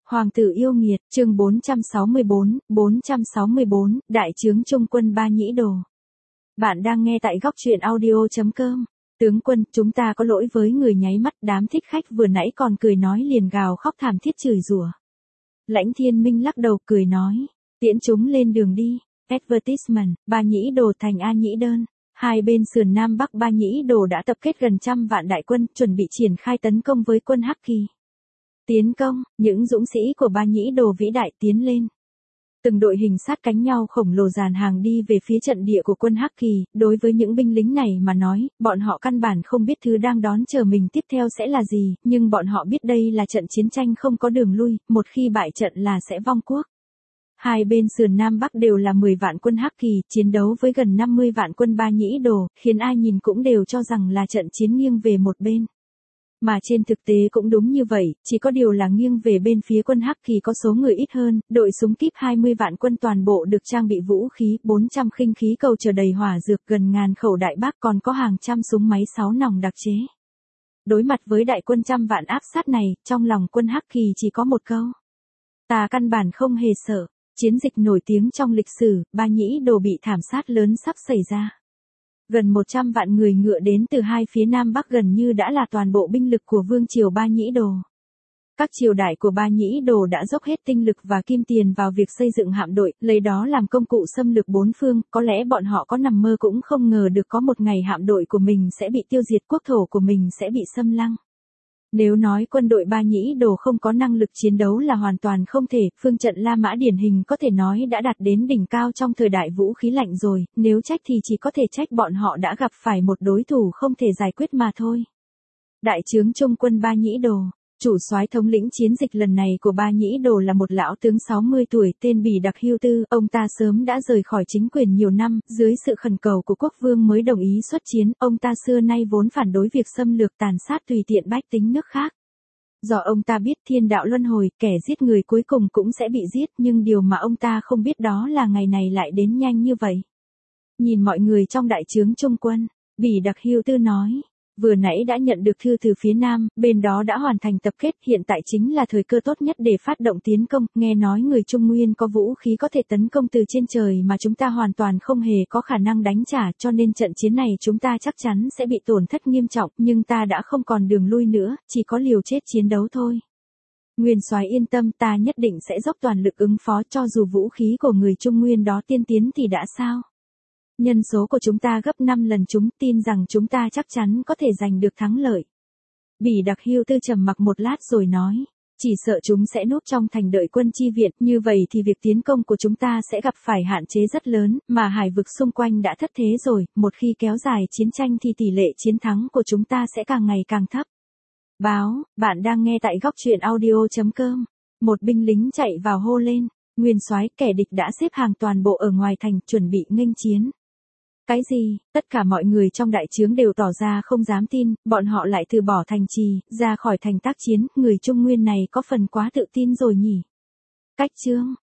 Hoàng tử yêu nghiệt, chương 464, Đại trướng Trung quân Ba Nhĩ Đồ. Bạn đang nghe tại góc truyện audio.com. Tướng quân, chúng ta có lỗi với người nháy mắt, đám thích khách vừa nãy còn cười nói liền gào khóc thảm thiết chửi rủa. Lãnh Thiên Minh lắc đầu cười nói, tiễn chúng lên đường đi. Advertisement, Ba Nhĩ Đồ thành A Nhĩ Đơn. Hai bên sườn Nam Bắc Ba Nhĩ Đồ đã tập kết gần 100 vạn đại quân, chuẩn bị triển khai tấn công với quân Hắc Kỳ. Tiến công, những dũng sĩ của Ba Nhĩ Đồ vĩ đại tiến lên. Từng đội hình sát cánh nhau khổng lồ dàn hàng đi về phía trận địa của quân Hắc Kỳ, đối với những binh lính này mà nói, bọn họ căn bản không biết thứ đang đón chờ mình tiếp theo sẽ là gì, nhưng bọn họ biết đây là trận chiến tranh không có đường lui, một khi bại trận là sẽ vong quốc. Hai bên sườn Nam Bắc đều là 10 vạn quân Hắc Kỳ, chiến đấu với gần 50 vạn quân Ba Nhĩ Đồ, khiến ai nhìn cũng đều cho rằng là trận chiến nghiêng về một bên. Mà trên thực tế cũng đúng như vậy, chỉ có điều là nghiêng về bên phía quân Hắc Kỳ có số người ít hơn, đội súng kíp 20 vạn quân toàn bộ được trang bị vũ khí, 400 khinh khí cầu chở đầy hỏa dược, gần ngàn khẩu đại bác, còn có hàng trăm súng máy 6 nòng đặc chế. Đối mặt với đại quân 100 vạn áp sát này, trong lòng quân Hắc Kỳ chỉ có một câu: ta căn bản không hề sợ. Chiến dịch nổi tiếng trong lịch sử, Ba Nhĩ Đồ bị thảm sát lớn sắp xảy ra. Gần 100 vạn người ngựa đến từ hai phía Nam Bắc gần như đã là toàn bộ binh lực của vương triều Ba Nhĩ Đồ. Các triều đại của Ba Nhĩ Đồ đã dốc hết tinh lực và kim tiền vào việc xây dựng hạm đội, lấy đó làm công cụ xâm lược bốn phương, có lẽ bọn họ có nằm mơ cũng không ngờ được có một ngày hạm đội của mình sẽ bị tiêu diệt, quốc thổ của mình sẽ bị xâm lăng. Nếu nói quân đội Ba Nhĩ Đồ không có năng lực chiến đấu là hoàn toàn không thể, phương trận La Mã điển hình có thể nói đã đạt đến đỉnh cao trong thời đại vũ khí lạnh rồi, nếu trách thì chỉ có thể trách bọn họ đã gặp phải một đối thủ không thể giải quyết mà thôi. Đại trướng Trung quân Ba Nhĩ Đồ, chủ soái thống lĩnh chiến dịch lần này của Ba Nhĩ Đồ là một lão tướng 60 tuổi tên Bỉ Đặc Hưu Tư, ông ta sớm đã rời khỏi chính quyền nhiều năm, dưới sự khẩn cầu của quốc vương mới đồng ý xuất chiến, ông ta xưa nay vốn phản đối việc xâm lược tàn sát tùy tiện bách tính nước khác. Do ông ta biết thiên đạo luân hồi, kẻ giết người cuối cùng cũng sẽ bị giết, nhưng điều mà ông ta không biết đó là ngày này lại đến nhanh như vậy. Nhìn mọi người trong đại trướng Trung quân, Bỉ Đặc Hưu Tư nói, vừa nãy đã nhận được thư từ phía Nam, bên đó đã hoàn thành tập kết, hiện tại chính là thời cơ tốt nhất để phát động tiến công, nghe nói người Trung Nguyên có vũ khí có thể tấn công từ trên trời mà chúng ta hoàn toàn không hề có khả năng đánh trả, cho nên trận chiến này chúng ta chắc chắn sẽ bị tổn thất nghiêm trọng, nhưng ta đã không còn đường lui nữa, chỉ có liều chết chiến đấu thôi. Nguyên soái yên tâm, ta nhất định sẽ dốc toàn lực ứng phó, cho dù vũ khí của người Trung Nguyên đó tiên tiến thì đã sao? Nhân số của chúng ta gấp 5 lần chúng, tin rằng chúng ta chắc chắn có thể giành được thắng lợi. Bỉ Đặc Hưu Tư trầm mặc một lát rồi nói, chỉ sợ chúng sẽ núp trong thành đợi quân chi viện, như vậy thì việc tiến công của chúng ta sẽ gặp phải hạn chế rất lớn, mà hải vực xung quanh đã thất thế rồi, một khi kéo dài chiến tranh thì tỷ lệ chiến thắng của chúng ta sẽ càng ngày càng thấp. Báo, bạn đang nghe tại góc truyện audio.com. Một binh lính chạy vào hô lên, nguyên soái, kẻ địch đã xếp hàng toàn bộ ở ngoài thành, chuẩn bị nghênh chiến. Cái gì? Tất cả mọi người trong đại trướng đều tỏ ra không dám tin, bọn họ lại từ bỏ thành trì, ra khỏi thành tác chiến, người Trung Nguyên này có phần quá tự tin rồi nhỉ. Cách chương,